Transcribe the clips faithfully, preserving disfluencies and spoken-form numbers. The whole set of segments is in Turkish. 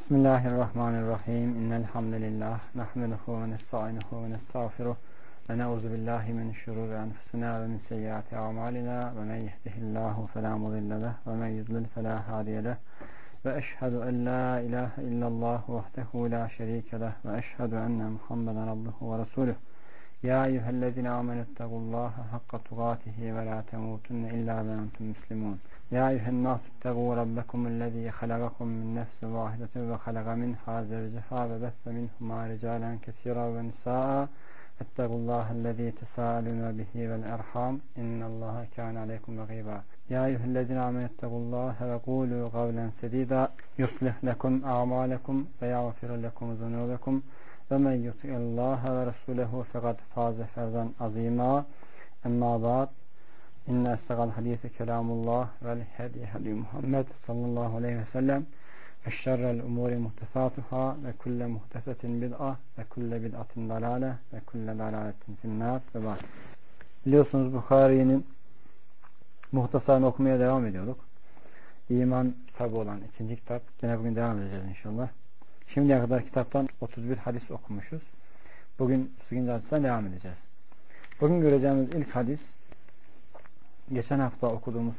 Bismillahirrahmanirrahim. İnnel hamdelellahi nahmeduhu ve nestainuhu ve nestağfiruh ve na'udzu billahi min şururi enfusina ve min seyyiati a'malina ve men yehdihillahu fela mudille leh ve men yudlil fela hadiye leh ve eşhedü en la ilahe illallah vahdehu la şerike leh ve eşhedü enne Muhammeden abduhu ve resuluh. Ya eyyühellezine amenettakullaha hakka tukatihi ve la temutunne illa ve entum muslimun. Ya eyyühennâsü ittegû rabbekumüllezî halagakum min nefsin vâhidetin ve halaga minhâ zevceha ve besse minhumâ ricâlen kesîran ve nisâ'a ettegullâhellezî tesâlûne bihi vel erhâm innallâhe kâne aleykum regîbâ. Ya eyyühellezîne amenettakullâhe ve kûlû kavlen sedîdâ yuslih lekum a'mâlekum ve yağfir lekum zunûbekum ve men yuti'illâhe ve resûlehu fekad fâze fevzan azîmâ. Emmâ ba'd. İnne estağal hadîse kelamullah vel hedi hedi Muhammed sallallahu aleyhi ve sellem eşşerrel umuri muhtesatuhâ ve kulle muhtesetin bid'a ve kulle bid'atin dalâle ve kulle dalâletin finnâr ve ba'd. Biliyorsunuz Bukhari'nin muhtasarını okumaya devam ediyorduk. İman kitabı olan ikinci kitap. Gene bugün devam edeceğiz inşallah. Şimdiye kadar kitaptan otuz bir hadis okumuşuz. Bugün sekizinci hadisten devam edeceğiz. Bugün göreceğimiz ilk hadis, geçen hafta okuduğumuz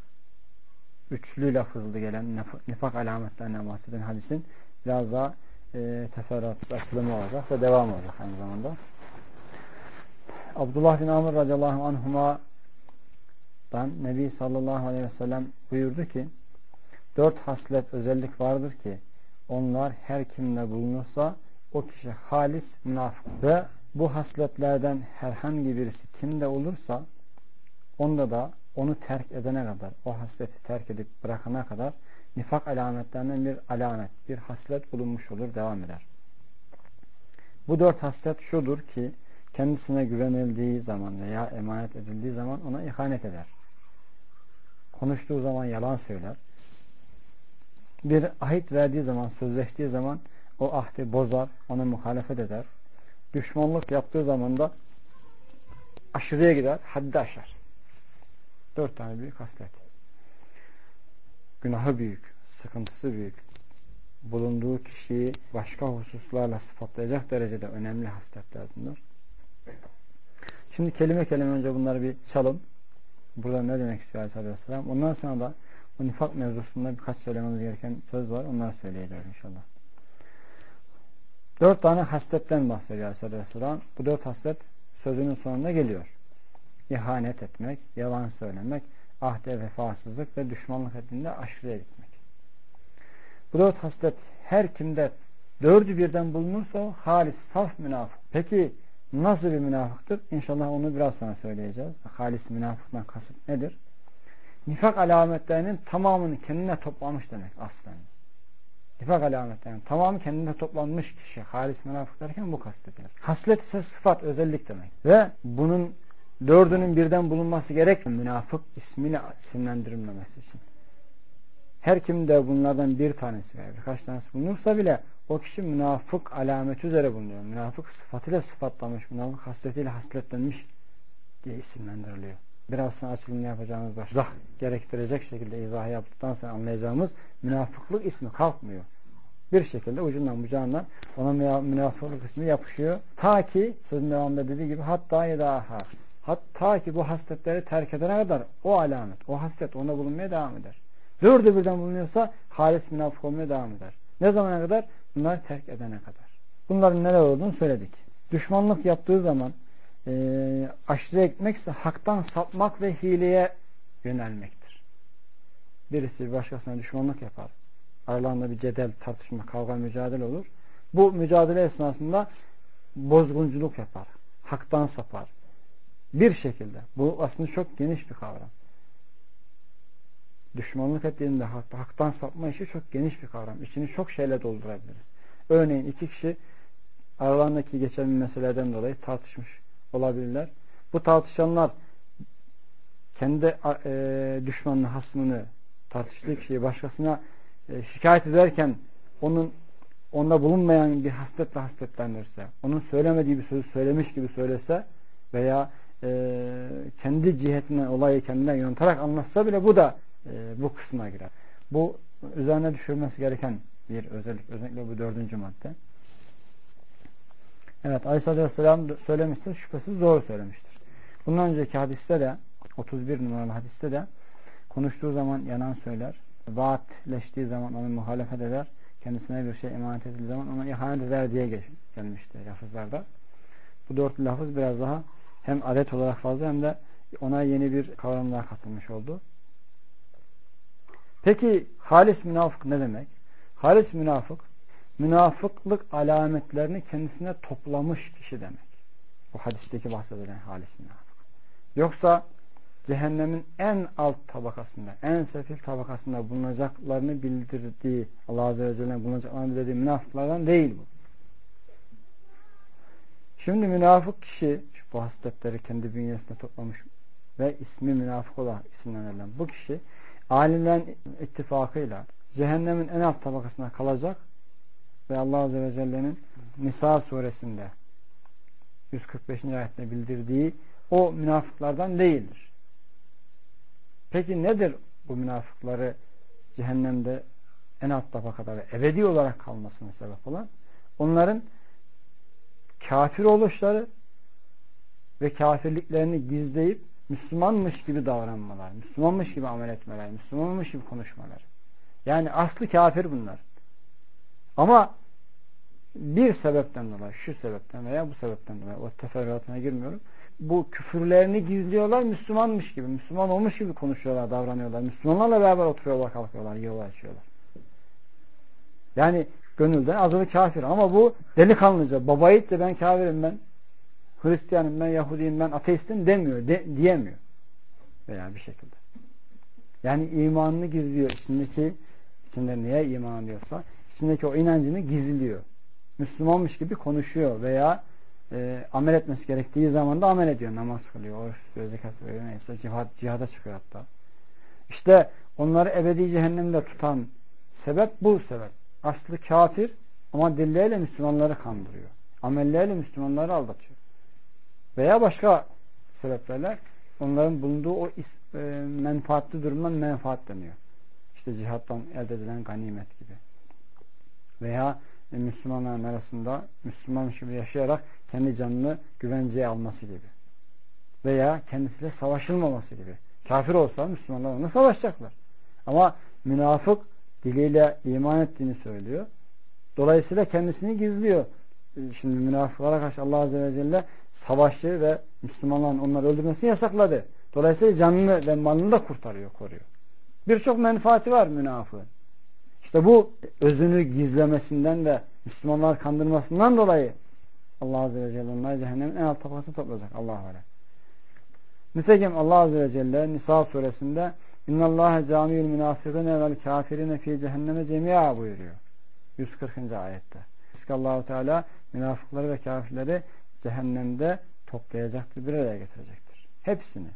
üçlü lafızlı gelen nifak alametlerinden bahseden hadisin biraz daha e, teferruatsız açılımı olacak ve devam olacak aynı zamanda. Abdullah bin Amr radıyallahu anhuma'dan Nebi sallallahu aleyhi ve sellem buyurdu ki, dört haslet özellik vardır ki onlar her kimde bulunursa o kişi halis münafık ve bu hasletlerden herhangi birisi kimde olursa onda da onu terk edene kadar, o hasleti terk edip bırakana kadar nifak alametlerinden bir alamet, bir haslet bulunmuş olur, devam eder. Bu dört haslet şudur ki, kendisine güvenildiği zaman veya emanet edildiği zaman ona ihanet eder. Konuştuğu zaman yalan söyler. Bir ahit verdiği zaman, sözleştiği zaman o ahdi bozar, ona muhalefet eder. Düşmanlık yaptığı zaman da aşırıya gider, haddi aşar. Dört tane büyük haslet. Günahı büyük, sıkıntısı büyük. Bulunduğu kişiyi başka hususlarla sıfatlayacak derecede önemli hasletler bunlar. Şimdi kelime kelime önce bunları bir çalın. Burada ne demek istiyor Aleyhisselatü Vesselam? Ondan sonra da bu nifak mevzusunda birkaç söylememiz gereken söz var. Onları söyleyeceğiz inşallah. Dört tane hasletten bahsediyor Aleyhisselatü Vesselam. Bu dört haslet sözünün sonunda geliyor. İhanet etmek, yalan söylemek, ahde vefasızlık ve düşmanlık ettiğinde aşırıya gitmek. Bu dört haslet her kimde dördü birden bulunursa o halis, saf münafık. Peki nasıl bir münafıktır? İnşallah onu biraz sonra söyleyeceğiz. Halis münafıktan kasıt nedir? Nifak alametlerinin tamamını kendine toplamış demek aslında. Nifak alametlerinin tamamı kendine toplanmış kişi halis münafık derken bu kastedilir. Haslet ise sıfat, özellik demek. Ve bunun dördünün birden bulunması gerek münafık ismiyle isimlendirilmemesi için. Her kimde bunlardan bir tanesi veya birkaç tanesi bulunursa bile o kişi münafık alameti üzere bulunuyor. Münafık sıfatıyla sıfatlanmış, münafık hasletiyle hasletlenmiş diye isimlendiriliyor. Biraz sonra açılımını yapacağımız baş izah gerektirecek şekilde izahı yaptıktan sonra anlayacağımız münafıklık ismi kalkmıyor. Bir şekilde ucundan bucağından ona münafıklık ismi yapışıyor. Ta ki sözün devamında dediği gibi hatta yedaha. Hatta ki bu hasletleri terk edene kadar o alamet, o haslet onda bulunmaya devam eder. Dördü birden bulunuyorsa halis münafık olmaya devam eder. Ne zamana kadar? Bunları terk edene kadar. Bunların neler olduğunu söyledik. Düşmanlık yaptığı zaman e, aşırıya gitmekse haktan sapmak ve hileye yönelmektir. Birisi başkasına düşmanlık yapar. Aralarında bir cedel, tartışma, kavga, mücadele olur. Bu mücadele esnasında bozgunculuk yapar. Haktan sapar. Bir şekilde. Bu aslında çok geniş bir kavram. Düşmanlık ettiğinde hak, haktan sapma işi çok geniş bir kavram. İçini çok şeyle doldurabiliriz. Örneğin iki kişi aralarındaki geçen bir meseleden dolayı tartışmış olabilirler. Bu tartışanlar kendi e, düşmanını, hasmını, tartıştığı kişiyi başkasına e, şikayet ederken onun onda bulunmayan bir hasletle hasletlenirse, onun söylemediği bir sözü söylemiş gibi söylese veya e, kendi cihetinden olayı kendinden yontarak anlatsa bile bu da e, bu kısma girer. Bu üzerine düşürmesi gereken bir özellik. Özellikle bu dördüncü madde. Evet, Aleyhisselatü Vesselam söylemiştir. Şüphesiz doğru söylemiştir. Bundan önceki hadiste de, otuz bir numaralı hadiste de konuştuğu zaman yalan söyler. Vaatleştiği zaman onu muhalefet eder. Kendisine bir şey emanet edildiği zaman ona ihanet eder diye gel gelmişti lafızlarda. Bu dörtlü lafız biraz daha hem adet olarak fazla hem de ona yeni bir kavram daha katılmış oldu. Peki halis münafık ne demek? Halis münafık, münafıklık alametlerini kendisine toplamış kişi demek. Bu hadisteki bahsedilen halis münafık. Yoksa cehennemin en alt tabakasında, en sefil tabakasında bulunacaklarını bildirdiği, Allah Azze ve Celle'nin bulunacaklarını bildirdiği münafıklardan değil bu. Şimdi münafık kişi, bu hasletleri kendi bünyesinde toplamış ve ismi münafık olarak isimlendirilen bu kişi, alimlerin ittifakıyla cehennemin en alt tabakasına kalacak ve Allah Azze ve Celle'nin Nisa suresinde yüz kırk beşinci ayette bildirdiği o münafıklardan değildir. Peki nedir bu münafıkları cehennemde en alt tabakada ve ebedi olarak kalmasına sebep olan? Onların kafir oluşları ve kafirliklerini gizleyip Müslümanmış gibi davranmalar, Müslümanmış gibi amel etmeler, Müslümanmış gibi konuşmalar. Yani aslı kafir bunlar. Ama bir sebepten dolayı, şu sebepten veya bu sebepten dolayı, o teferruatına girmiyorum. Bu küfürlerini gizliyorlar, Müslümanmış gibi, Müslüman olmuş gibi konuşuyorlar, davranıyorlar. Müslümanlarla beraber oturuyorlar, kalkıyorlar, yiyorlar, içiyorlar. Yani gönülden azılı kafir. Ama bu delikanlıca, baba yiğitçe ben kafirim, ben Hristiyanım, ben Yahudiyim, ben ateistim demiyor, de, diyemiyor. Veya bir şekilde. Yani imanını gizliyor. İçindeki, içinde neye iman diyorsa, içindeki o inancını gizliyor. Müslümanmış gibi konuşuyor veya e, amel etmesi gerektiği zaman da amel ediyor. Namaz kılıyor, oruç tutuyor, zekat veriyor, neyse cihad, cihada çıkıyor hatta. İşte onları ebedi cehennemde tutan sebep bu sebep. Aslı kafir ama dilleriyle Müslümanları kandırıyor. Amelleriyle Müslümanları aldatıyor. Veya başka sebeplerle onların bulunduğu o is, e, menfaatli durumdan menfaatleniyor. İşte cihattan elde edilen ganimet gibi. Veya e, Müslümanların arasında Müslüman gibi yaşayarak kendi canını güvenceye alması gibi. Veya kendisiyle savaşılmaması gibi. Kafir olsa Müslümanlar onunla savaşacaklar. Ama münafık diliyle iman ettiğini söylüyor. Dolayısıyla kendisini gizliyor. Şimdi münafıklara karşı Allah Azze ve Celle savaşı ve Müslümanların onları öldürmesini yasakladı. Dolayısıyla canını ve malını da kurtarıyor, koruyor. Birçok menfaati var münafığın. İşte bu özünü gizlemesinden ve Müslümanları kandırmasından dolayı Allah Azze ve Celle onları cehennemin en alt tabakasına toplayacak. Allah'a emanet. Nitekim Allah Azze ve Celle Nisa suresinde İnnallâhe câmiyül münâfikîne vel kâfirine fî cehenneme cemî'a buyuruyor. yüz kırkıncı ayette. Allah-u Teala münafıkları ve kafirleri cehennemde toplayacaktır, bir araya getirecektir. Hepsini.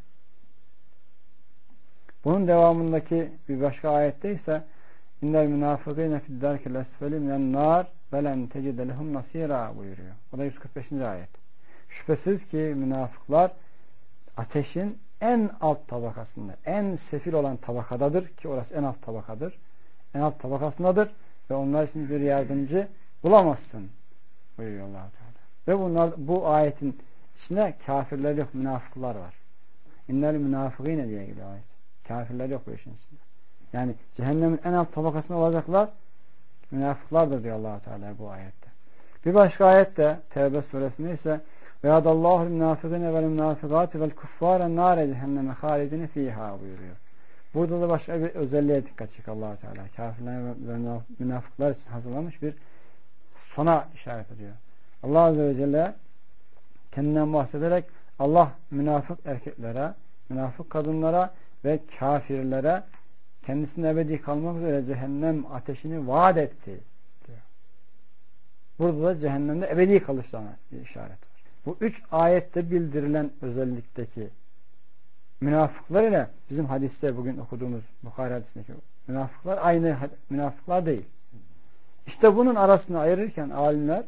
Bunun devamındaki bir başka ayette ise İnnel münafıkîne fi'd-dârkil esfeli minen nâr ve len tecide lehum nasîrâ buyuruyor. O da yüz kırk beşinci ayet. Şüphesiz ki münafıklar ateşin en alt tabakasında, en sefil olan tabakadadır ki orası en alt tabakadır. En alt tabakasındadır ve onlar için bir yardımcı bulamazsın buyuruyor Allah-u Teala. Ve bunlar, bu ayetin içinde kafirler yok, münafıklar var. İnnel münafıkîne diye geliyor ayet. Kafirler yok bu işin içinde. Yani cehennemin en alt tabakasında olacaklar münafıklardır diyor Allah-u Teala bu ayette. Bir başka ayette Tevbe suresinde ise Ve'adallahu l-münafıkîne vel-münafıkâti vel-kuffâre nâre cehenneme hâlidine fîhâ buyuruyor. Burada da başka bir özelliğe dikkat çekiyor Allah-u Teala. Kafirler ve münafıklar için hazırlanmış bir sona işaret ediyor. Allah Azze ve Celle kendinden bahsederek Allah münafık erkeklere, münafık kadınlara ve kafirlere kendisine ebedi kalmak üzere cehennem ateşini vaat etti diyor. Burada da cehennemde ebedi kalışlarına bir işaret var. Bu üç ayette bildirilen özellikteki münafıklar ile bizim hadiste bugün okuduğumuz Bukhari hadisindeki münafıklar aynı münafıklar değil. İşte bunun arasını ayırırken alimler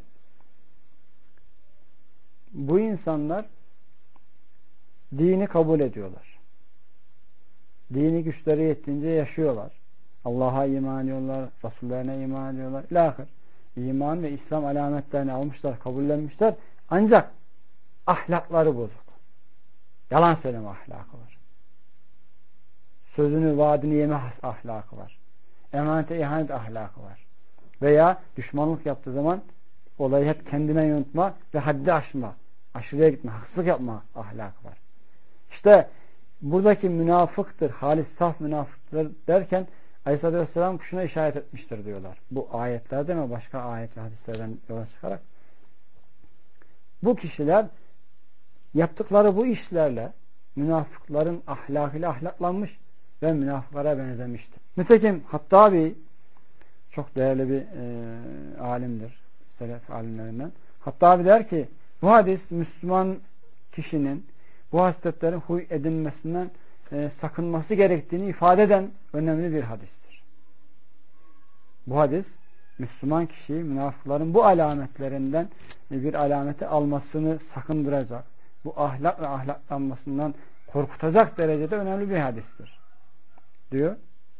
bu insanlar dini kabul ediyorlar. Dini güçleri yettiğince yaşıyorlar. Allah'a iman ediyorlar, Resullerine iman ediyorlar. İlâhir. İman ve İslam alametlerini almışlar, kabullenmişler. Ancak ahlakları bozuk. Yalan söyleme ahlakı var. Sözünü, vaadini yeme ahlakı var. Emanete ihanet ahlakı var. Veya düşmanlık yaptığı zaman olayı hep kendine yönetme ve haddi aşma, aşırıya gitme, haksızlık yapma ahlakı var. İşte buradaki münafıktır, halis saf münafıktır derken Aleyhisselatü Vesselam şuna işaret etmiştir diyorlar. Bu ayetlerden ve başka ayet ve hadislerden yola çıkarak. Bu kişiler yaptıkları bu işlerle münafıkların ahlakıyla ahlaklanmış ve münafıklara benzemiştir. Nitekim Hattabi çok değerli bir e, alimdir. Selef alimlerinden. Hattabi der ki bu hadis Müslüman kişinin bu hasletlerin huy edinmesinden e, sakınması gerektiğini ifade eden önemli bir hadistir. Bu hadis Müslüman kişiyi münafıkların bu alametlerinden bir alameti almasını sakındıracak, bu ahlak ve ahlaklanmasından korkutacak derecede önemli bir hadistir. Diyor.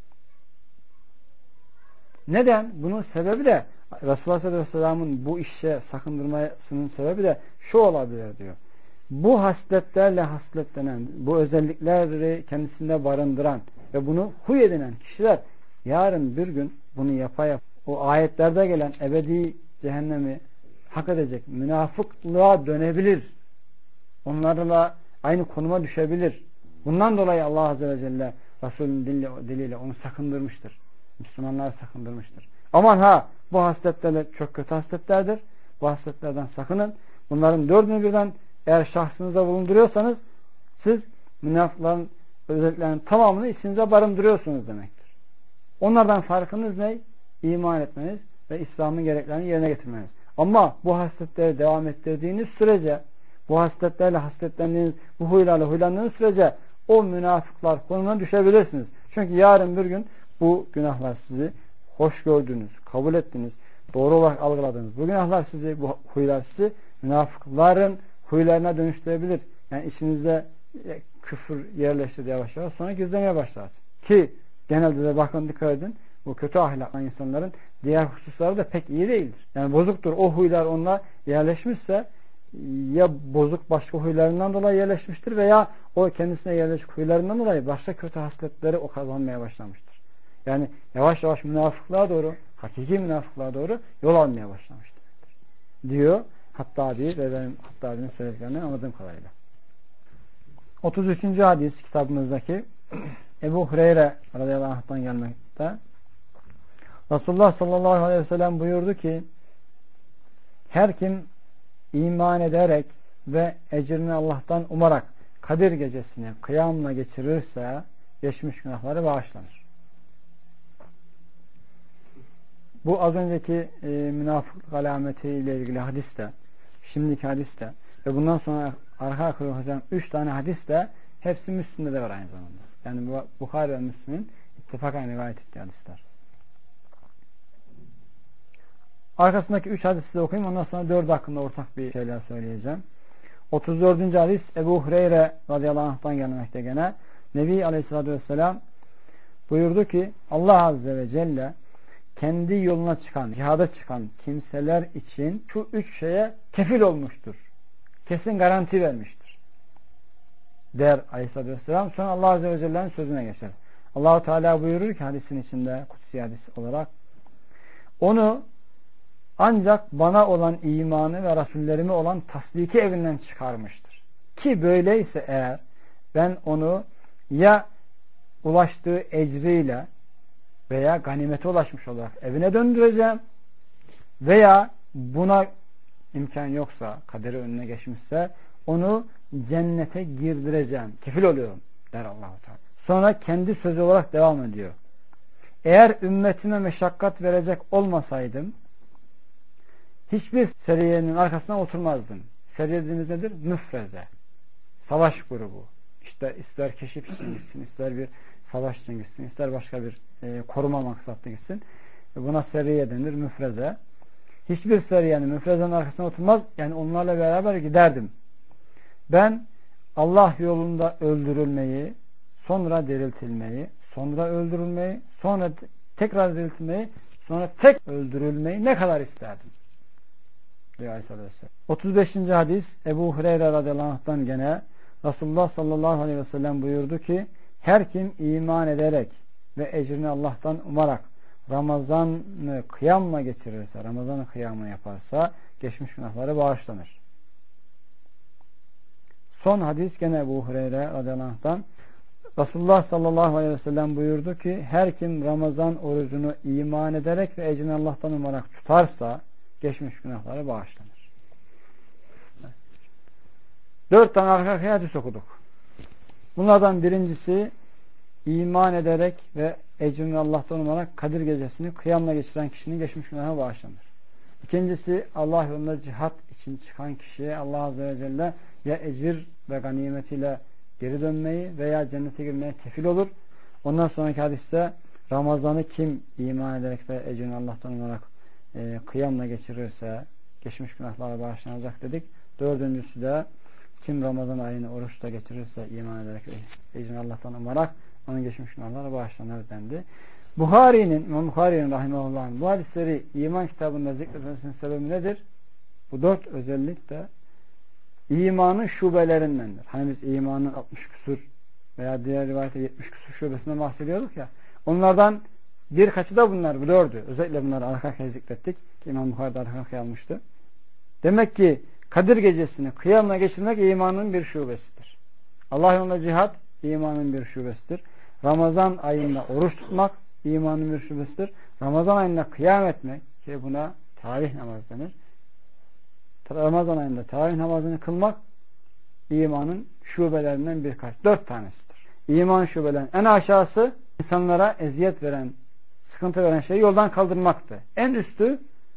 Neden? Bunun sebebi de Resulullah sallallahu aleyhi ve sellem'in bu işe sakındırmasının sebebi de şu olabilir diyor. Bu hasletlerle hasletlenen, bu özellikleri kendisinde barındıran ve bunu huy edinen kişiler yarın bir gün bunu yapa yap, o ayetlerde gelen ebedi cehennemi hak edecek münafıklığa dönebilir. Onlarla aynı konuma düşebilir. Bundan dolayı Allah Azze ve Celle Resulünün diliyle, diliyle onu sakındırmıştır. Müslümanları sakındırmıştır. Aman ha bu hasletler çok kötü hasletlerdir. Bu hasletlerden sakının. Bunların dördünü birden eğer şahsınıza bulunduruyorsanız siz münafıkların özelliklerinin tamamını içinize barındırıyorsunuz demektir. Onlardan farkınız ne? İman etmeniz ve İslam'ın gereklerini yerine getirmeniz. Ama bu hasletleri devam ettirdiğiniz sürece, bu hasletlerle hasletlendiğiniz, bu huylarla huylandığınız sürece o münafıklar konumuna düşebilirsiniz. Çünkü yarın bir gün bu günahlar sizi hoş gördüğünüz, kabul ettiğiniz, doğru olarak algıladığınız bu günahlar sizi, bu huylar sizi münafıkların huylarına dönüştürebilir. Yani içinizde küfür yerleşti yavaş yavaş sonra gizlemeye başlarsın. Ki genelde de bakın dikkat edin bu kötü ahlaklı insanların diğer hususları da pek iyi değildir. Yani bozuktur. O huylar onunla yerleşmişse ya bozuk başka huylarından dolayı yerleşmiştir veya o kendisine yerleşik huylarından dolayı başka kötü hasletleri o kazanmaya başlamıştır. Yani yavaş yavaş münafıklığa doğru, hakiki münafıklığa doğru yol almaya başlamıştır. Diyor Hattabi ve benim Hattabi'nin söylediklerinden anladığım kadarıyla. otuz üçüncü hadis kitabımızdaki Ebu Hureyre radıyallahu anh'tan gelmekte. Resulullah sallallahu aleyhi ve sellem buyurdu ki her kim iman ederek ve ecrini Allah'tan umarak Kadir gecesini kıyamla geçirirse geçmiş günahları bağışlanır. Bu az önceki e, münafıklık alameti ile ilgili hadiste, şimdiki hadiste ve bundan sonra arka arkaya hocam üç tane hadiste hepsi Müslim'de de var aynı zamanda. Yani Bukhari ve Müslim'in ittifakan rivayet ettiği hadisler. Arkasındaki üç hadisi size okuyayım. Ondan sonra dört hakkında ortak bir şeyler söyleyeceğim. otuz dördüncü hadis Ebu Hureyre radıyallahu anh'tan gelmekte gene. Nebi aleyhissalatü vesselam buyurdu ki Allah azze ve celle kendi yoluna çıkan, cihada çıkan kimseler için şu üç şeye kefil olmuştur. Kesin garanti vermiştir. Der aleyhissalatü vesselam. Sonra Allah azze ve celle'nin sözüne geçer. Allah-u Teala buyurur ki hadisin içinde kutsi hadis olarak onu ancak bana olan imanı ve Resullerime olan tasdiki evinden çıkarmıştır. Ki böyleyse eğer ben onu ya ulaştığı ecriyle veya ganimete ulaşmış olarak evine döndüreceğim veya buna imkan yoksa, kaderi önüne geçmişse onu cennete girdireceğim. Kefil oluyorum der Allah-u Teala. Sonra kendi sözü olarak devam ediyor. Eğer ümmetime meşakkat verecek olmasaydım hiçbir seriyenin arkasına oturmazdım. Seriye dediğimiz nedir? Müfreze. Savaş grubu. İşte ister keşif için gitsin, ister bir savaş için gitsin, ister başka bir e, koruma maksatlı gitsin. E, buna seriye denir, müfreze. Hiçbir seriyenin müfrezenin arkasına oturmaz. Yani onlarla beraber giderdim. Ben Allah yolunda öldürülmeyi, sonra diriltilmeyi, sonra öldürülmeyi, sonra tekrar diriltilmeyi, sonra tek öldürülmeyi ne kadar isterdim? Diyor Aleyhisselatü Vesselam. otuz beşinci hadis Ebu Hureyre radıyallahu anh'tan gene Resulullah sallallahu aleyhi ve sellem buyurdu ki her kim iman ederek ve ecrini Allah'tan umarak Ramazan'ı kıyamla geçirirse, Ramazan'ı kıyamını yaparsa geçmiş günahları bağışlanır. Son hadis gene Ebu Hureyre radıyallahu anh'tan Resulullah sallallahu aleyhi ve sellem buyurdu ki her kim Ramazan orucunu iman ederek ve ecrini Allah'tan umarak tutarsa geçmiş günahları bağışlanır. Dört tane arka arkaya hadis okuduk. Bunlardan birincisi iman ederek ve ecrini Allah'tan umarak Kadir gecesini kıyamla geçiren kişinin geçmiş günahı bağışlanır. İkincisi Allah yolunda cihat için çıkan kişiye Allah Azze ve Celle ya ecir ve ganimetiyle geri dönmeyi veya cennete girmeye kefil olur. Ondan sonraki hadiste Ramazan'ı kim iman ederek ve ecrini Allah'tan umarak e, kıyamla geçirirse geçmiş günahlara bağışlanacak dedik. Dördüncüsü de kim Ramazan ayını oruçla geçirirse iman ederek ve ecrini Allah'tan umarak onun geçmiş günahlara bağışlanır dendi. Buhari'nin, İmam Buhari'nin rahimehullah'ın bu hadisleri iman kitabında zikretmesinin sebebi nedir? Bu dört özellik de imanın şubelerindendir. Hani biz imanın altmış küsur veya diğer rivayette yetmiş küsur şubesinden bahsediyorduk ya. Onlardan birkaçı da bunlar. Bu dördü. Özellikle bunları arka arkaya zikrettik. İmam Buhari'de arka arkaya almıştı. Demek ki Kadir gecesini kıyamla geçirmek imanın bir şubesidir. Allah yolunda cihat imanın bir şubesidir. Ramazan ayında oruç tutmak imanın bir şubesidir. Ramazan ayında kıyam etmek ki buna teravih namazı denir. Ramazan ayında teravih namazını kılmak imanın şubelerinden birkaç. Dört tanesidir. İman şubelerinin en aşağısı insanlara eziyet veren, sıkıntı veren şeyi yoldan kaldırmaktı. En üstü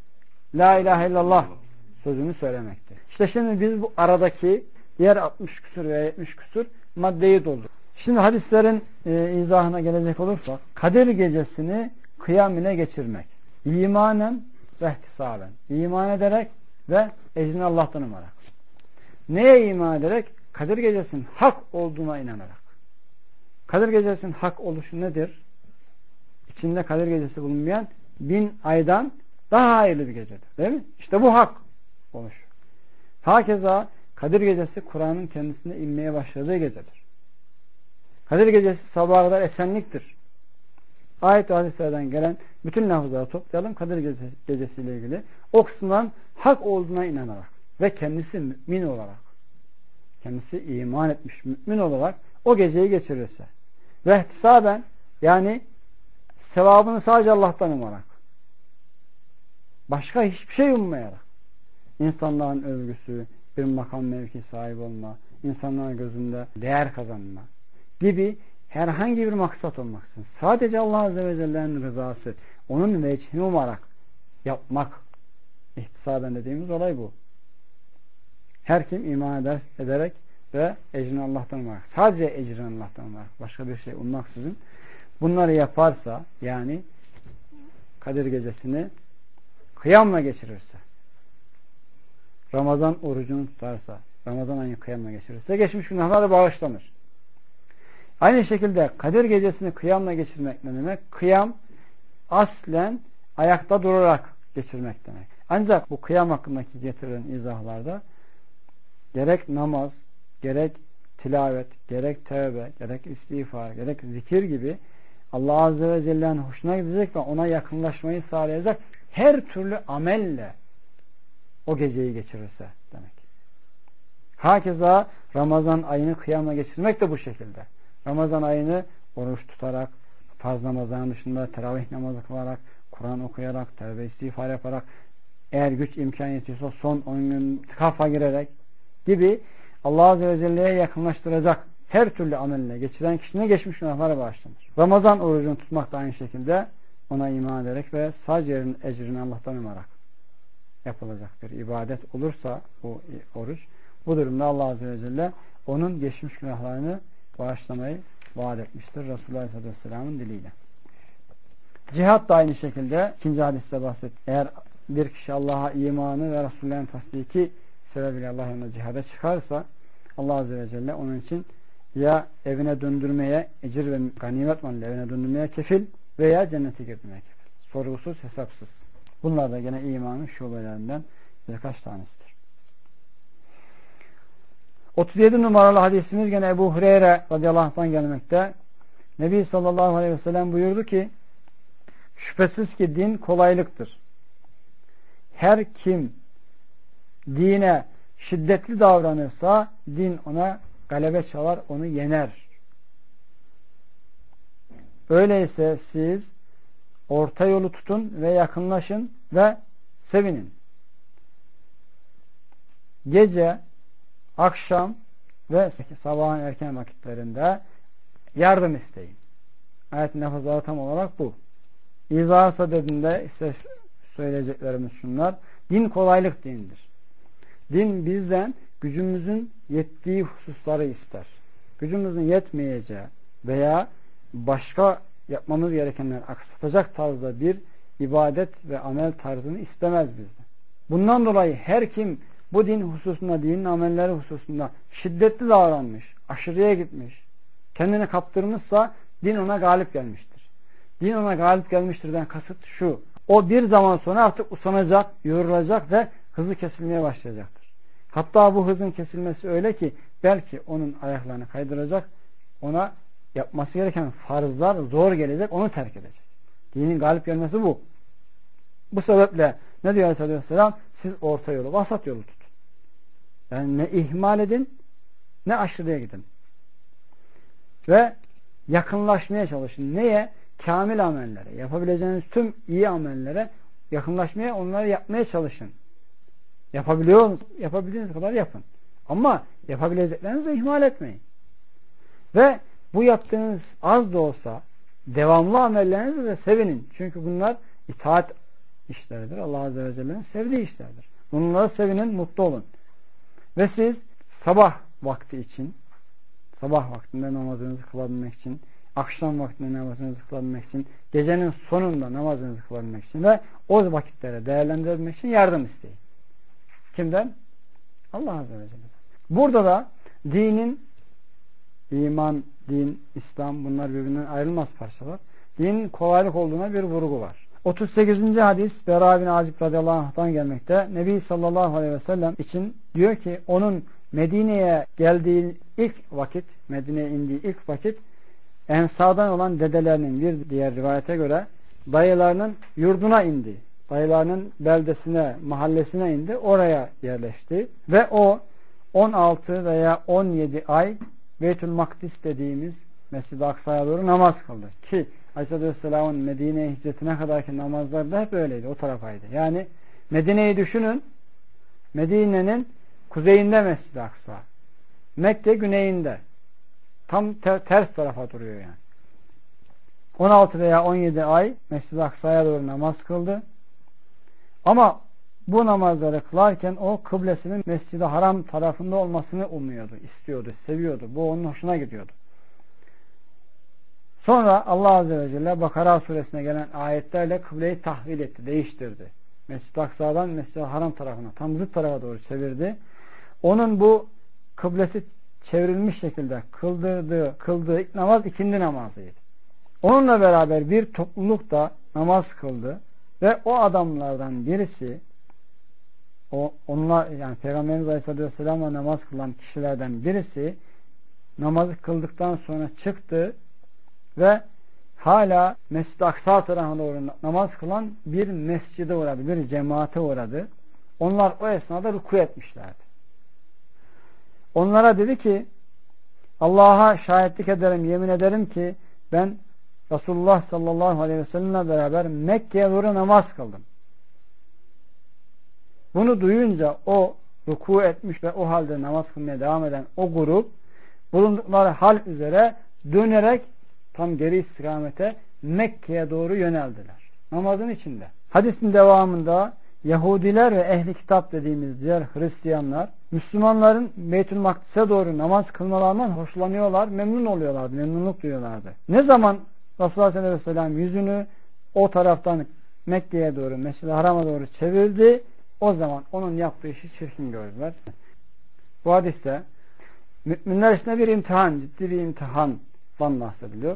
La ilahe illallah sözünü söylemekti. İşte şimdi biz bu aradaki diğer altmış küsur veya yetmiş küsur maddeyi doldurduk. Şimdi hadislerin e, izahına gelecek olursak Kadir gecesini kıyam ile geçirmek. İmanen ve ihtisaben. İman ederek ve ecrini Allah'tan umarak. Neye iman ederek? Kadir gecesinin hak olduğuna inanarak. Kadir gecesinin hak oluşu nedir? İçinde Kadir gecesi bulunmayan bin aydan daha hayırlı bir gecedir. Değil mi? İşte bu hak oluşu. Hakeza Kadir gecesi Kur'an'ın kendisine inmeye başladığı gecedir. Kadir gecesi sabaha kadar esenliktir. Ayet ve hadislerden gelen bütün lafızları toplayalım Kadir gecesi, gecesiyle ilgili. O kısımdan hak olduğuna inanarak ve kendisi mümin olarak, kendisi iman etmiş mümin olarak o geceyi geçirirse ve ihtisaben yani sevabını sadece Allah'tan umarak, başka hiçbir şey ummayarak, insanların övgüsü, bir makam mevki sahibi olma, insanların gözünde değer kazanma gibi herhangi bir maksat olmaksızın sadece Allah Azze ve Celle'nin rızası, onun vecihini umarak yapmak, ihtisaben dediğimiz olay bu. Her kim iman eder, ederek ve ecrini Allah'tan umarak, sadece ecrini Allah'tan umarak, başka bir şey ummaksızın bunları yaparsa, yani Kadir gecesini kıyamla geçirirse, Ramazan orucunu tutarsa, Ramazan ayını kıyamla geçirirse geçmiş günahları bağışlanır. Aynı şekilde Kadir gecesini kıyamla geçirmek ne demek? Kıyam aslen ayakta durarak geçirmek demek. Ancak bu kıyam hakkındaki getirilen izahlarda gerek namaz, gerek tilavet, gerek tevbe, gerek istiğfar, gerek zikir gibi Allah Azze ve Celle'nin hoşuna gidecek ve ona yakınlaşmayı sağlayacak her türlü amelle o geceyi geçirirse demek. Hakeza Ramazan ayını kıyamla geçirmek de bu şekilde. Ramazan ayını oruç tutarak, farz namazların dışında teravih namazı kılarak, Kur'an okuyarak, tevbe istiğfar yaparak, eğer güç imkan yetiyorsa son on gün kafa girerek gibi Allah Azze ve Celle'ye yakınlaştıracak her türlü amelle geçiren kişinin geçmiş günahları bağışlanır. Ramazan orucunu tutmak da aynı şekilde ona iman ederek ve sadece ecrini Allah'tan umarak yapılacak bir ibadet olursa bu oruç, bu durumda Allah Azze ve Celle onun geçmiş günahlarını bağışlamayı vaat etmiştir Resulullah Aleyhisselatü Vesselam'ın diliyle. Cihat da aynı şekilde ikinci hadiste bahset. Eğer bir kişi Allah'a imanı ve Resulullah'ın tasdiki sebebiyle Allah yolunda cihada çıkarsa Allah Azze ve Celle onun için ya evine döndürmeye, ecir ve ganimet malıyla evine döndürmeye kefil veya cennete girmeye kefil. Sorgusuz, hesapsız. Bunlar da gene imanın şubelerinden birkaç tanesidir. otuz yedi numaralı hadisimiz gene Ebu Hureyre radıyallahu anh'tan gelmekte. Nebi sallallahu aleyhi ve sellem buyurdu ki, şüphesiz ki din kolaylıktır. Her kim dine şiddetli davranırsa din ona galebe çalar, onu yener. Öyleyse siz orta yolu tutun ve yakınlaşın ve sevinin. Gece, akşam ve sabahın erken vakitlerinde yardım isteyin. Ayetin lafızları tam olarak bu. İzah sadedinde ise söyleyeceklerimiz şunlar. Din kolaylık dindir. Din bizden gücümüzün yettiği hususları ister. Gücümüzün yetmeyeceği veya başka yapmamız gerekenler aksatacak tarzda bir ibadet ve amel tarzını istemez bizden. Bundan dolayı her kim bu din hususunda, dinin amelleri hususunda şiddetli davranmış, aşırıya gitmiş, kendini kaptırmışsa din ona galip gelmiştir. Din ona galip gelmiştirden kasıt şu: o bir zaman sonra artık usanacak, yorulacak ve hızı kesilmeye başlayacaktır. Hatta bu hızın kesilmesi öyle ki belki onun ayaklarını kaydıracak, ona yapması gereken farzlar zor gelecek, onu terk edecek. Dinin galip gelmesi bu. Bu sebeple ne diyor Aleyhisselatü Vesselam? Siz orta yolu, vasat yolu tutun. Yani ne ihmal edin, ne aşırıya gidin. Ve yakınlaşmaya çalışın. Neye? Kamil amellere, yapabileceğiniz tüm iyi amellere yakınlaşmaya, onları yapmaya çalışın. Yapabiliyor musunuz? Yapabildiğiniz kadar yapın. Ama yapabileceklerinizi ihmal etmeyin. Ve bu yaptığınız az da olsa devamlı amellerinizi de sevinin. Çünkü bunlar itaat işleridir. Allah Azze ve Celle'nin sevdiği işlerdir. Bunlara sevinin, mutlu olun. Ve siz sabah vakti için, sabah vaktinde namazınızı kılabilmek için, akşam vaktinde namazınızı kılabilmek için, gecenin sonunda namazınızı kılabilmek için ve o vakitlere değerlendirebilmek için yardım isteyin. Kimden? Allah Azze ve Celle. Burada da dinin, iman, din, İslam, bunlar birbirinden ayrılmaz parçalar. Dinin kolaylık olduğuna bir vurgu var. otuz sekizinci hadis Bera bin Azib radıyallahu anh'tan gelmekte. Nebi sallallahu aleyhi ve sellem için diyor ki, onun Medine'ye geldiği ilk vakit, Medine'ye indiği ilk vakit Ensar'dan olan dedelerinin, bir diğer rivayete göre dayılarının yurduna indi. Dayılarının beldesine, mahallesine indi. Oraya yerleşti. Ve o on altı veya on yedi ay Beytül Makdis dediğimiz Mescid-i Aksa'ya doğru namaz kıldı. Ki Aleyhisselatü Vesselam'ın Medine'ye hicretine kadarki namazları da hep öyleydi. O tarafaydı. Yani Medine'yi düşünün. Medine'nin kuzeyinde Mescid-i Aksa. Mekke güneyinde. Tam ter ters tarafa duruyor yani. on altı veya on yedi ay Mescid-i Aksa'ya doğru namaz kıldı. Ama bu namazları kılarken o kıblesinin Mescid-i Haram tarafında olmasını umuyordu, istiyordu, seviyordu. Bu onun hoşuna gidiyordu. Sonra Allah Azze ve Celle Bakara suresine gelen ayetlerle kıbleyi tahvil etti, değiştirdi. Mescid-i Aksa'dan Mescid-i Haram tarafına, tam zıt tarafa doğru çevirdi. Onun bu kıblesi çevrilmiş şekilde kıldırdığı, kıldığı ilk namaz ikindi namazıydı. Onunla beraber bir topluluk da namaz kıldı ve o adamlardan birisi, o onlar yani Peygamberimiz Aleyhisselatü Vesselam'la namaz kılan kişilerden birisi namazı kıldıktan sonra çıktı ve hala Mescid-i Aksa tarafına doğru namaz kılan bir mescide uğradı, bir cemaate uğradı. Onlar o esnada rükû etmişlerdi. Onlara dedi ki, Allah'a şahitlik ederim, yemin ederim ki ben Resulullah sallallahu aleyhi ve sellem'le beraber Mekke'ye doğru namaz kıldım. Bunu duyunca o rükû etmiş ve o halde namaz kılmaya devam eden o grup bulundukları hal üzere dönerek tam geri istikamete Mekke'ye doğru yöneldiler. Namazın içinde. Hadisin devamında Yahudiler ve ehli kitap dediğimiz diğer Hristiyanlar Müslümanların Beytül Makdis'e doğru namaz kılmalarından hoşlanıyorlar, memnun oluyorlardı, memnunluk duyuyorlardı. Ne zaman Resulullah sallallahu aleyhi ve sellem yüzünü o taraftan Mekke'ye doğru, Mescid-i Haram'a doğru çevirdi, o zaman onun yaptığı işi çirkin gördüler. Bu hadiste Müminler için bir imtihan, ciddi bir imtihandan bahsediliyor.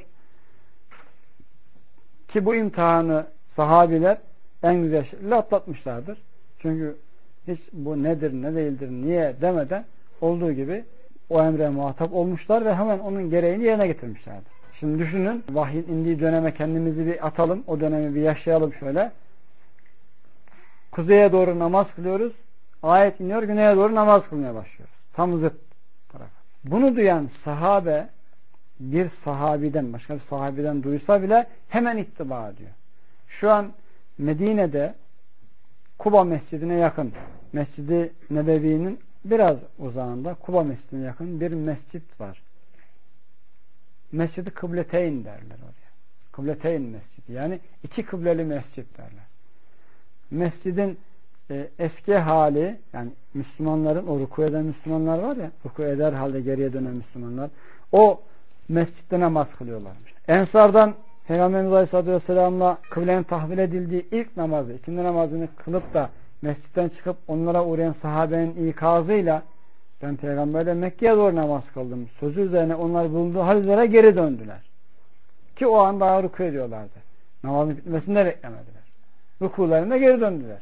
Ki bu imtihanı sahabiler en güzel şekilde atlatmışlardır. Çünkü hiç bu nedir, ne değildir, niye demeden olduğu gibi o emre muhatap olmuşlar ve hemen onun gereğini yerine getirmişlerdir. Şimdi düşünün, vahyin indiği döneme kendimizi bir atalım, o dönemi bir yaşayalım şöyle. Kuzeye doğru namaz kılıyoruz, ayet iniyor, güneye doğru namaz kılmaya başlıyoruz. Tam zıt taraf. Bunu duyan sahabe, bir sahabiden, başka bir sahabeden duysa bile hemen ittiba ediyor. Şu an Medine'de Kuba Mescidine yakın, Mescid-i Nebevi'nin biraz uzağında Kuba Mescidine yakın bir mescit var. Mescid-i Kıbleteyn derler oraya. Kıbleteyn Mescidi. Yani iki kıbleli mescit derler. Mescidin e, eski hali, yani Müslümanların, o ruku eden Müslümanlar var ya, ruku eder halde geriye dönen Müslümanlar, o mescitte namaz kılıyorlarmış. Ensardan Peygamberimiz Aleyhisselatü Vesselam'la kıblenin tahvil edildiği ilk namazı, ikindi namazını kılıp da mescitten çıkıp onlara uğrayan sahabenin ikazıyla ben Peygamberle Mekke'ye doğru namaz kıldım sözü üzerine onlar bulunduğu hal üzere geri döndüler. Ki o anda daha ruku ediyorlardı. Namazın bitmesini de beklemediler. Rukularına geri döndüler.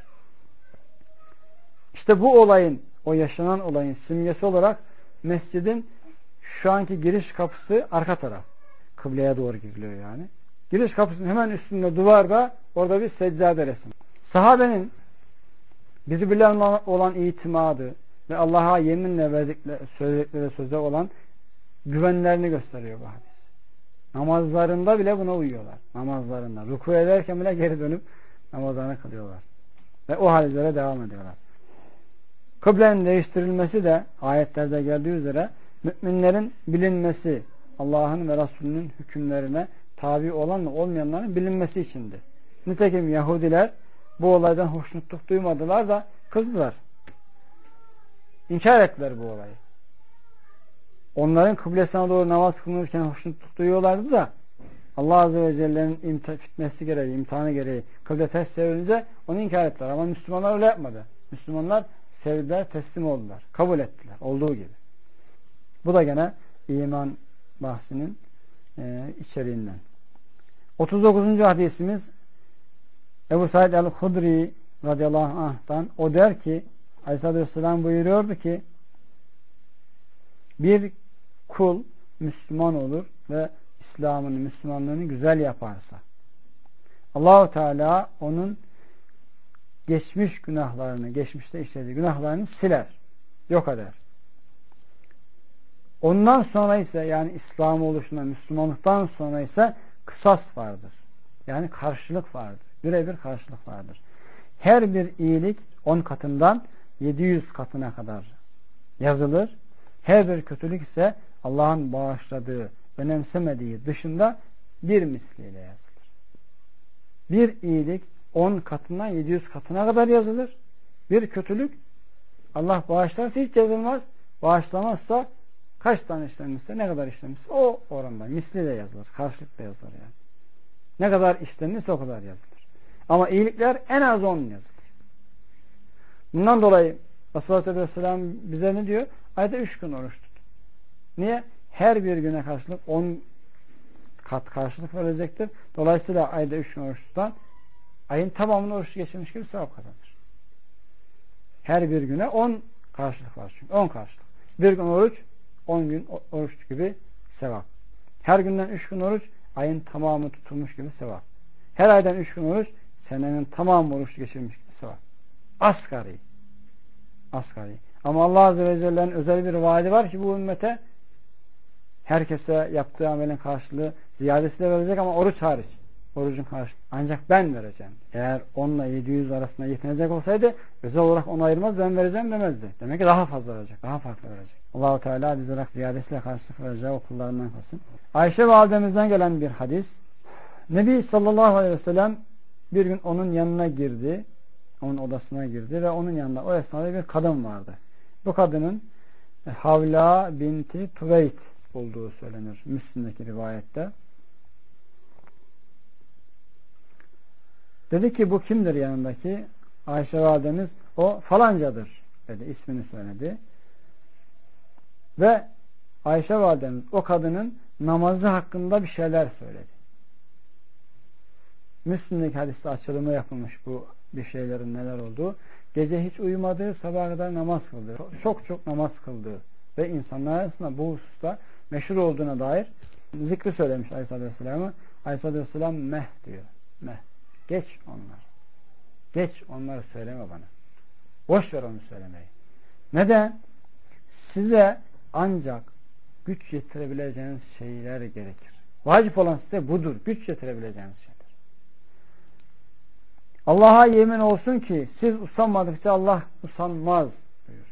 İşte bu olayın, o yaşanan olayın simgesi olarak mescidin şu anki giriş kapısı arka taraf. Kıbleye doğru giriliyor yani. Giriş kapısının hemen üstünde duvarda orada bir seccade resim. Sahabenin birbirlerine olan itimadı ve Allah'a yeminle verdikleri, söyledikleri söze olan güvenlerini gösteriyor bu hadis. Namazlarında bile buna uyuyorlar. Namazlarında. Ruku ederken bile geri dönüp namazlarını kılıyorlar. Ve o hal üzere devam ediyorlar. Kıblenin değiştirilmesi de ayetlerde geldiği üzere müminlerin bilinmesi, Allah'ın ve Resulünün hükümlerine tabi olanla olmayanların bilinmesi içindi. Nitekim Yahudiler bu olaydan hoşnutluk duymadılar da kızdılar. İnkar ettiler bu olayı. Onların kıblesine doğru namaz kılınırken hoşnutluk duyuyorlardı da Allah Azze ve Celle'nin fitnesi gereği, imtihanı gereği kıble ters çevirince onu inkar ettiler. Ama Müslümanlar öyle yapmadı. Müslümanlar sevdiler, teslim oldular. Kabul ettiler. Olduğu gibi. Bu da gene iman bahsinin e, içeriğinden. otuz dokuzuncu hadisimiz Ebu Said el-Hudri radıyallahu anh'tan, o der ki Aleyhisselatü Vesselam buyuruyordu ki bir kul Müslüman olur ve İslam'ını, Müslümanlığını güzel yaparsa Allah-u Teala onun geçmiş günahlarını, geçmişte işlediği günahlarını siler, yok eder. Ondan sonra ise, yani İslam oluşundan, Müslümanlıktan sonra ise kısas vardır. Yani karşılık vardır. Birebir karşılık vardır. Her bir iyilik on katından yedi yüz katına kadar yazılır. Her bir kötülük ise Allah'ın bağışladığı, önemsemediği dışında bir misliyle yazılır. Bir iyilik on katından yedi yüz katına kadar yazılır. Bir kötülük Allah bağışlarsa hiç yazılmaz. Bağışlamazsa kaç tane işlenmişse, ne kadar işlenmişse o oranda misliyle yazılır. Karşılıklı yazılır yani. Ne kadar işlenmişse o kadar yazılır. Ama iyilikler en az on yazılır. Bundan dolayı Resulullah sallallahu aleyhi ve sellem bize ne diyor? Ayda üç gün oruç tut. Niye? Her bir güne karşılık on kat karşılık verecektir. Dolayısıyla ayda üç gün oruç tutan ayın tamamını oruç geçirmiş gibi sevap kazanır. Her bir güne on karşılık var çünkü. on karşılık. Bir gün oruç, on gün oruç gibi sevap. Her günden üç gün oruç, ayın tamamı tutulmuş gibi sevap. Her aydan üç gün oruç, senenin tamamı oruç geçirmiş gibi sevap. Asgari. Asgari. Ama Allah Azze ve Celle'nin özel bir vaadi var ki bu ümmete herkese yaptığı amelin karşılığı ziyadesi de verecek ama oruç hariç. Orucun karşılığı. Ancak ben vereceğim. Eğer onla yedi yüz arasında yetinecek olsaydı özel olarak onu ayırmaz, ben vereceğim demezdi. Demek ki daha fazla verecek. Daha farklı verecek. Allah-u Teala bize ziyadesiyle karşılık vereceği okullarından kalsın. Ayşe validemizden gelen bir hadis. Nebi sallallahu aleyhi ve sellem bir gün onun yanına girdi. Onun odasına girdi ve onun yanında o esnada bir kadın vardı. Bu kadının Havla binti Tuveyt olduğu söylenir Müslim'deki rivayette. Dedi ki bu kimdir yanındaki? Ayşe validemiz o falancadır dedi. İsmini söyledi. Ve Ayşe validemiz o kadının namazı hakkında bir şeyler söyledi. Müslim'deki hadiste açılımı yapılmış bu bir şeylerin neler olduğu. Gece hiç uyumadığı, sabaha kadar namaz kıldığı, çok çok namaz kıldığı ve insanlar arasında bu hususta meşhur olduğuna dair zikri söylemiş Aleyhisselatü Vesselam'ı. Aleyhisselatü Vesselam meh diyor. Meh. Geç onlar. Geç onları söyleme bana. Boş ver onu söylemeyi. Neden? Size ancak güç yetirebileceğiniz şeyler gerekir. Vacip olan size budur. Güç yetirebileceğiniz şeyler. Allah'a yemin olsun ki siz usanmadıkça Allah usanmaz buyuruyor.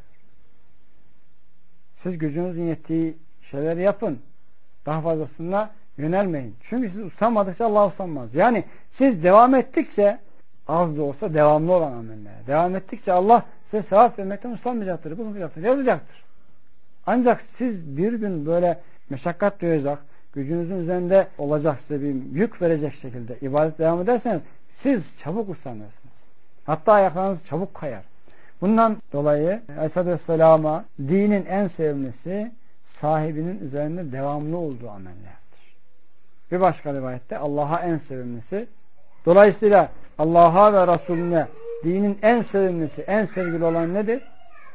Siz gücünüzün yettiği şeyleri yapın. Daha fazlasına yönelmeyin. Çünkü siz usanmadıkça Allah usanmaz. Yani siz devam ettikçe az da olsa devamlı olan amellere devam ettikçe Allah size sevap vermekten usanmayacaktır. Bunu yazacaktır. Ancak siz bir gün böyle meşakkat duyacak, gücünüzün üzerinde olacak, size bir yük verecek şekilde ibadet devam ederseniz siz çabuk usanırsınız. Hatta ayaklarınız çabuk kayar. Bundan dolayı Aleyhisselatü Vesselam'a dinin en sevimlisi sahibinin üzerinde devamlı olduğu amellerdir. Bir başka rivayette Allah'a en sevimlisi, dolayısıyla Allah'a ve Resulüne dinin en sevimlisi, en sevgili olan nedir?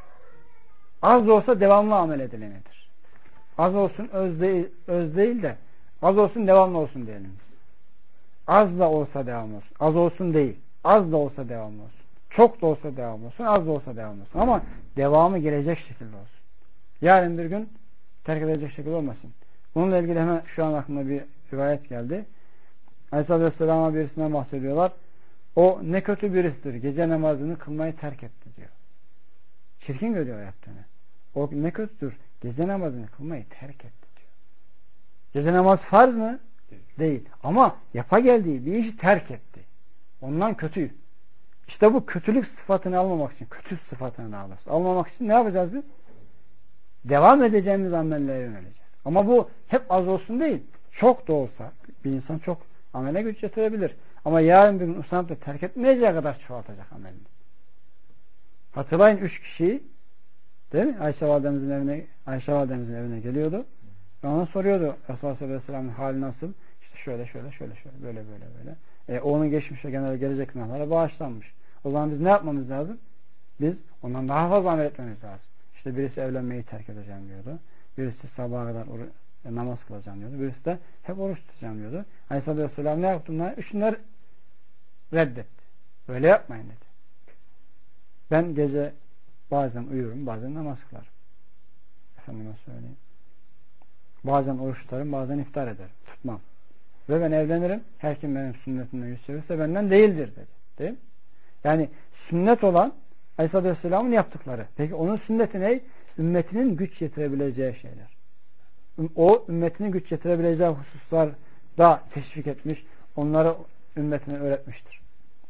Az da olsa devamlı amel edilenidir. Az olsun öz değil, öz değil de az olsun devamlı olsun diyelim biz. Az da olsa devamlı olsun. Az olsun değil. Az da olsa devamlı olsun. Çok da olsa devamlı olsun. Az da olsa devamlı olsun. Ama devamı gelecek şekilde olsun. Yarın bir gün terk edecek şekilde olmasın. Bununla ilgili hemen şu an aklıma bir rivayet geldi. Aleyhisselatü Vesselam'a birisinden bahsediyorlar. O ne kötü birisidir. Gece namazını kılmayı terk etti diyor. Çirkin görüyor yaptığını. O ne kötüdür. Gece namazını kılmayı terk etti diyor. Gece namaz farz mı? Değil. Değil. Ama yapa geldiği bir işi terk etti. Ondan kötü. İşte bu kötülük sıfatını almamak için, kötü sıfatını daha doğrusu almamak için ne yapacağız biz? Devam edeceğimiz amellere yöneleceğiz. Ama bu hep az olsun değil. Çok da olsa bir insan çok amele güç yetirebilir. Ama yarın bir gün usanıp da terk etmeyeceği kadar çoğaltacak amelini. Hatırlayın üç kişiyi, değil mi? Ayşe validemizin evine, Ayşe validemizin evine geliyordu. Ve ona soruyordu Resulullah sallallahu aleyhi ve sellem'in hali nasıl? İşte şöyle şöyle şöyle şöyle böyle böyle böyle. E, onun geçmişe genel gelecek günahlara bağışlanmış. O zaman biz ne yapmamız lazım? Biz ondan daha fazla amel etmemiz lazım. İşte birisi evlenmeyi terk edeceğim diyordu. Birisi sabaha kadar e, namaz kılacağım diyordu. Birisi de hep oruç tutacağım diyordu. Aleyhisselatü Vesselam ne yaptı bunlar? Üçünler reddetti. Öyle yapmayın dedi. Ben gece bazen uyurum, bazen namaz kılarım. Efendime söyleyeyim. Bazen oruç tutarım, bazen iftar ederim. Tutmam. Ve ben evlenirim. Her kim benim sünnetimden yüz çevirirse benden değildir dedi. Değil mi? Yani sünnet olan Aleyhisselatü Vesselam'ın yaptıkları. Peki onun sünneti ne? Ümmetinin güç yetirebileceği şeyler. O ümmetinin güç yetirebileceği hususlarda teşvik etmiş, onları ümmetine öğretmiştir.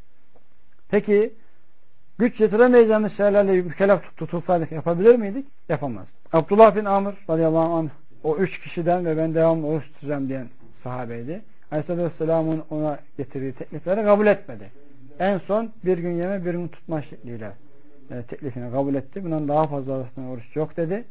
Peki güç yetiremeyeceğimiz şeylerle mükellef tutulsaydık yapabilir miydik? Yapamazdık. Abdullah bin Amr radıyallahu anh o üç kişiden ve ben devamlı oruç tutacağım diyen sahabeydi. Aleyhisselatü Vesselam'ın ona getirdiği teklifleri kabul etmedi. En son bir gün yeme bir gün tutma şekliyle e, teklifini kabul etti. Bundan daha fazla oruç yok dedi.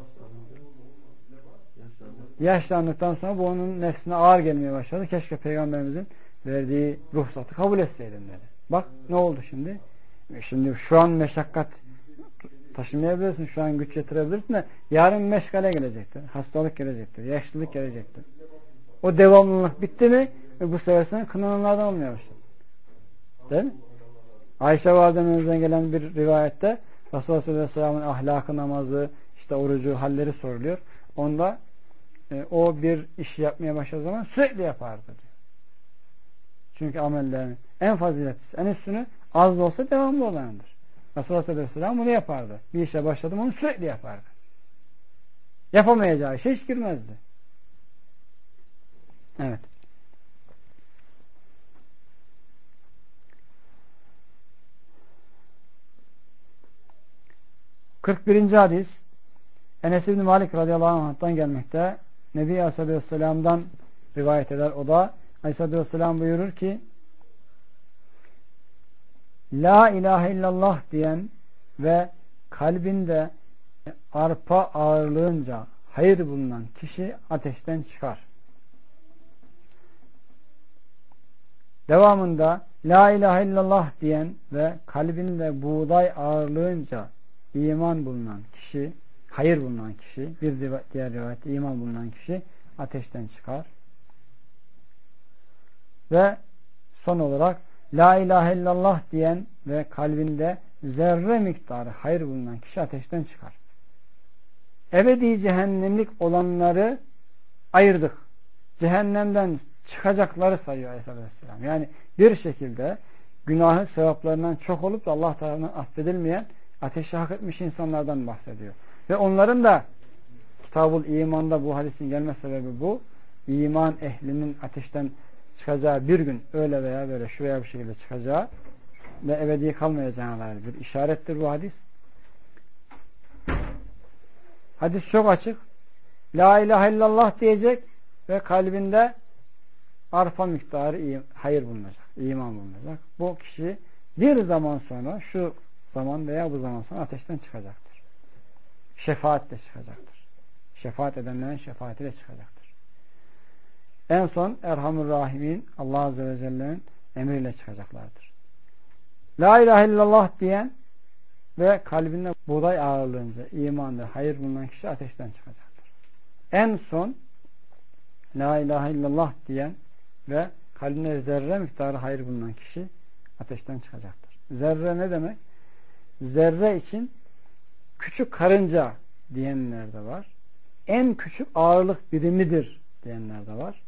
Yaşlandıktan sonra bu onun nefsine ağır gelmeye başladı. Keşke Peygamberimizin verdiği ruhsatı kabul etseydim dedi. Bak ne oldu şimdi? Şimdi şu an meşakkat taşımayabilirsin, şu an güç yetirebilirsin de yarın meşgale gelecektir. Hastalık gelecektir, yaşlılık gelecektir. O devamlılık bitti mi ve bu sefer sen kınananlardan olmaya başladı. Değil mi? Ayşe validemizden gelen bir rivayette Resulullah sallallahu aleyhi ve sellem'in ahlakı, namazı, işte orucu, halleri soruluyor. Onda e, o bir iş yapmaya başladığı zaman sürekli yapardı diyor. Çünkü amellerin en faziletlisi, en üstünü az da olsa devamlı olanıdır. Resulullah sallallahu aleyhi ve sellem bunu yapardı. Bir işe başladım onu sürekli yapardı. Yapamayacağı işe hiç girmezdi. Evet. kırk birinci hadis Enes İbni Malik radıyallahu anh'tan gelmekte. Nebi Aleyhisselatü Vesselam'dan rivayet eder. O da Aleyhisselatü Vesselam buyurur ki La ilahe illallah diyen ve kalbinde arpa ağırlığınca hayır bulunan kişi ateşten çıkar. Devamında la ilahe illallah diyen ve kalbinde buğday ağırlığınca iman bulunan kişi, hayır bulunan kişi, bir diğer rivayette iman bulunan kişi ateşten çıkar. Ve son olarak la ilahe illallah diyen ve kalbinde zerre miktarı hayır bulunan kişi ateşten çıkar. Ebedi cehennemlik olanları ayırdık. Cehennemden çıkacakları sayıyor Aleyhisselam. Yani bir şekilde günahı sevaplarından çok olup da Allah tarafından affedilmeyen, ateşi hak etmiş insanlardan bahsediyor. Ve onların da Kitab-ül İman'da bu hadisin gelme sebebi bu. İman ehlinin ateşten çıkacağı bir gün öyle veya böyle şu veya bir şekilde çıkacağı ve ebedi kalmayacağına dair bir işarettir bu hadis. Hadis çok açık. La ilahe illallah diyecek ve kalbinde arpa miktarı hayır bulunacak, iman bulunacak. Bu kişi bir zaman sonra, şu zaman veya bu zaman sonra ateşten çıkacaktır. Şefaatle çıkacaktır. Şefaat edenlerin şefaatiyle çıkacaktır. En son Erhamur Rahimin Allah Azze ve Celle'nin emriyle çıkacaklardır. La ilahe illallah diyen ve kalbinde buğday ağırlığınca imandır, hayır bulunan kişi ateşten çıkacaktır. En son la ilahe illallah diyen ve kalbinde zerre miktarı hayır bulunan kişi ateşten çıkacaktır. Zerre ne demek? Zerre için küçük karınca diyenler de var. En küçük ağırlık birimidir diyenler de var.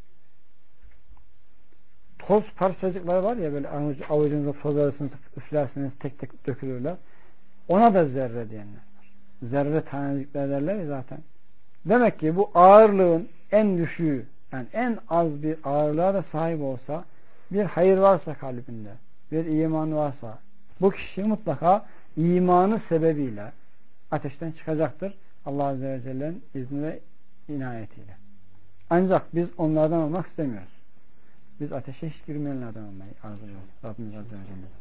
Toz parçacıkları var ya, böyle avucunuzda toz arasını üflersiniz, tek tek dökülürler. Ona da zerre diyenler var. Zerre tanecikler derler ya zaten. Demek ki bu ağırlığın en düşüğü, yani en az bir ağırlığa da sahip olsa, bir hayır varsa kalbinde, bir iman varsa, bu kişi mutlaka imanı sebebiyle ateşten çıkacaktır. Allah Azze ve Celle'nin izni ve inayetiyle. Ancak biz onlardan olmak istemiyoruz. Biz ateşe hiç girmeyenlerden olmayı arzuluyoruz. Rabbimiz Azze ve Celle.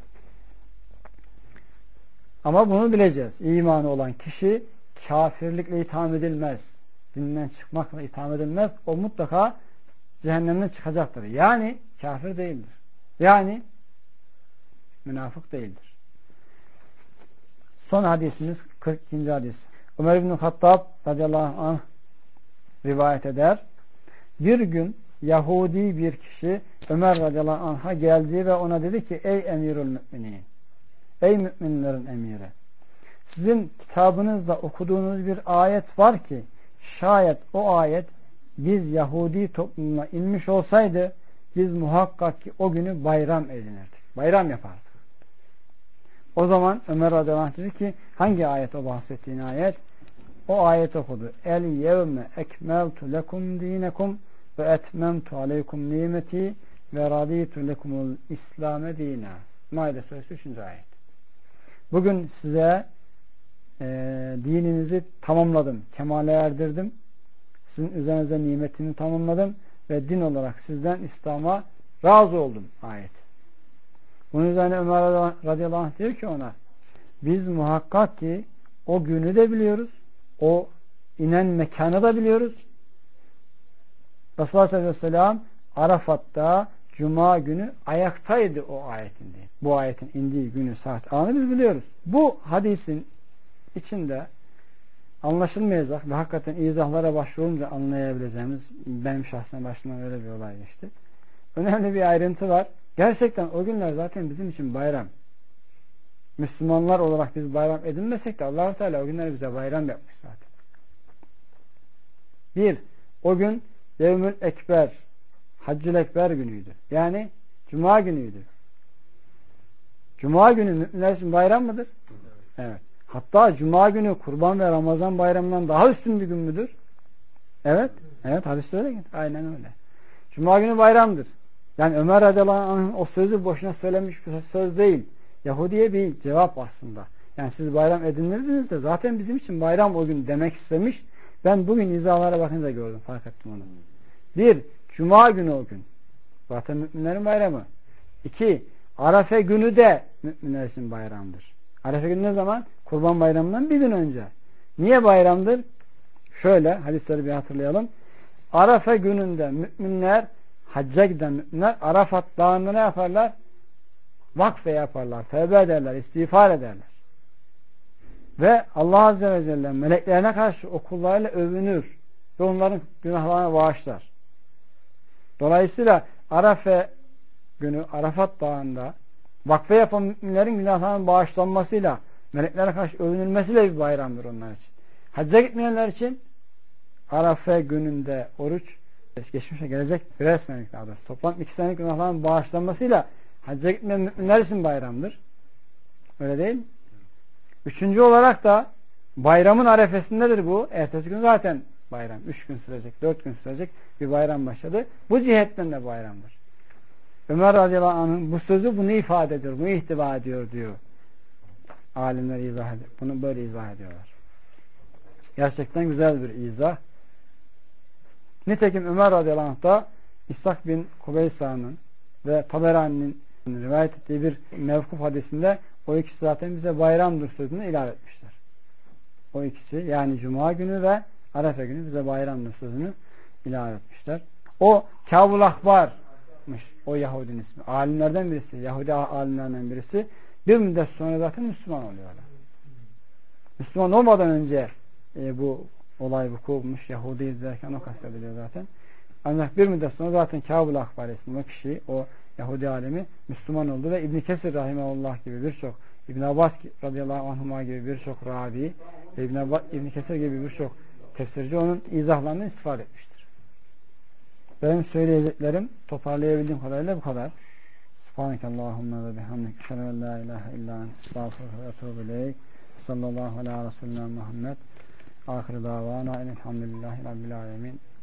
Ama bunu bileceğiz. İmanı olan kişi kafirlikle itham edilmez. Dinden çıkmakla itham edilmez. O mutlaka cehennemden çıkacaktır. Yani kafir değildir. Yani münafık değildir. Son hadisimiz kırk ikinci hadis. Ömer İbn-i Hattab radıyallahu anh rivayet eder. Bir gün Yahudi bir kişi Ömer radıyallahu anh'a geldi ve ona dedi ki: ey emirül müminin, ey müminlerin emiri, sizin kitabınızda okuduğunuz bir ayet var ki şayet o ayet biz Yahudi toplumuna inmiş olsaydı biz muhakkak ki o günü bayram edinirdik. Bayram yapardık. O zaman Ömer radıyallahu anh dedi ki hangi ayet o bahsettiğin ayet? O ayet okudu. El yevme ekmeltu lekum dinekum ve etmemtu aleykum nimeti ve raditu lekumul İslame dina. Maide suresi üçüncü ayet. Bugün size e, dininizi tamamladım, kemale erdirdim. Sizin üzerinize nimetini tamamladım ve din olarak sizden İslam'a razı oldum ayet. Bunun üzerine Ömer radıyallahu anh diyor ki ona, biz muhakkak ki o günü de biliyoruz, o inen mekanı da biliyoruz. Resulullah sallallahu aleyhi ve sellem Arafat'ta Cuma günü ayaktaydı o ayetin diye. Bu ayetin indiği günü, saat, anı biz biliyoruz. Bu hadisin içinde anlaşılmayacak ve hakikaten izahlara başvurunca anlayabileceğimiz, benim şahsen başımdan öyle bir olay geçti. Önemli bir ayrıntı var. Gerçekten o günler zaten bizim için bayram. Müslümanlar olarak biz bayram edinmesek de Allah-u Teala o günleri bize bayram yapmış zaten. Bir, o gün Yevmül Ekber, Haccül Ekber günüydü. Yani Cuma günüydü. Cuma günü müminler için bayram mıdır? Evet. Hatta Cuma günü Kurban ve Ramazan bayramından daha üstün bir gün müdür? Evet. Evet, hadiste öyle gelir. Aynen öyle. Cuma günü bayramdır. Yani Ömer radıyallahu anh'ın o sözü boşuna söylemiş bir söz değil. Yahudiye bir cevap aslında. Yani siz bayram edinirdiniz de zaten bizim için bayram o gün demek istemiş. Ben bugün izahlara bakınca gördüm, fark ettim onu. Bir, Cuma günü o gün. Zaten müminlerin bayramı. İki, Arefe günü de müminler için bayramdır. Arefe günü ne zaman? Kurban bayramından bir gün önce. Niye bayramdır? Şöyle hadisleri bir hatırlayalım. Arafa gününde müminler, hacca giden müminler Arafat dağında ne yaparlar? Vakfe yaparlar, tövbe ederler, istiğfar ederler. Ve Allah Azze ve Celle meleklerine karşı o kullarıyla övünür ve onların günahlarını bağışlar. Dolayısıyla Arafa günü Arafat dağında vakfe yapan müminlerin günahlarının bağışlanmasıyla, meleklere karşı övünülmesiyle bir bayramdır onlar için. Hacca gitmeyenler için Arafa gününde oruç, geçmişe gelecek birer senelik daha doğrusu, toplam iki senelik günahların bağışlanmasıyla hacca gitmeyen müminler için bayramdır. Öyle değil mi? Üçüncü olarak da bayramın arefesindedir bu. Ertesi gün zaten bayram. Üç gün sürecek, dört gün sürecek bir bayram başladı. Bu cihetten de bayramdır. Ömer radıyallahu anh'ın bu sözü bunu ifade ediyor, bunu ihtiva ediyor diyor. Alimler izah ediyor. Bunu böyle izah ediyorlar. Gerçekten güzel bir izah. Nitekim Ömer radıyallahu anh da İshak bin Kubeysa'nın ve Taberani'nin rivayet ettiği bir mevkuf hadisinde o ikisi zaten bize bayramdır sözünü ilave etmişler. O ikisi yani Cuma günü ve Arefe günü bize bayramdır sözünü ilave etmişler. O Kâbul Ahbar'mış o Yahudinin ismi. Alimlerden birisi, Yahudi alimlerden birisi. Bir müddet sonra zaten Müslüman oluyorlar. Müslüman olmadan önce e, bu olay vuku bulmuş. Yahudi derken o kastediliyor zaten. Ancak bir müddet sonra zaten Kâbul Ahbar isimli o kişi, o Yahudi alemi Müslüman oldu ve İbn Kesir rahimehullah gibi birçok, İbn Abbas radıyallahu anhuma gibi birçok ravi ve İbn, Abbas, İbn Kesir gibi birçok tefsirci onun izahlarından istifade etmiştir. Benim söyleyeceklerim toparlayabildiğim kadarıyla bu kadar. Subhanekallahumma ve bihamdik. Eşhedü en la ilahe illa ente estağfiruke ve etûbü ileyk. Sallallahu ala Resulina Muhammed. Ahir davana elhamdülillahi rabbil alemin.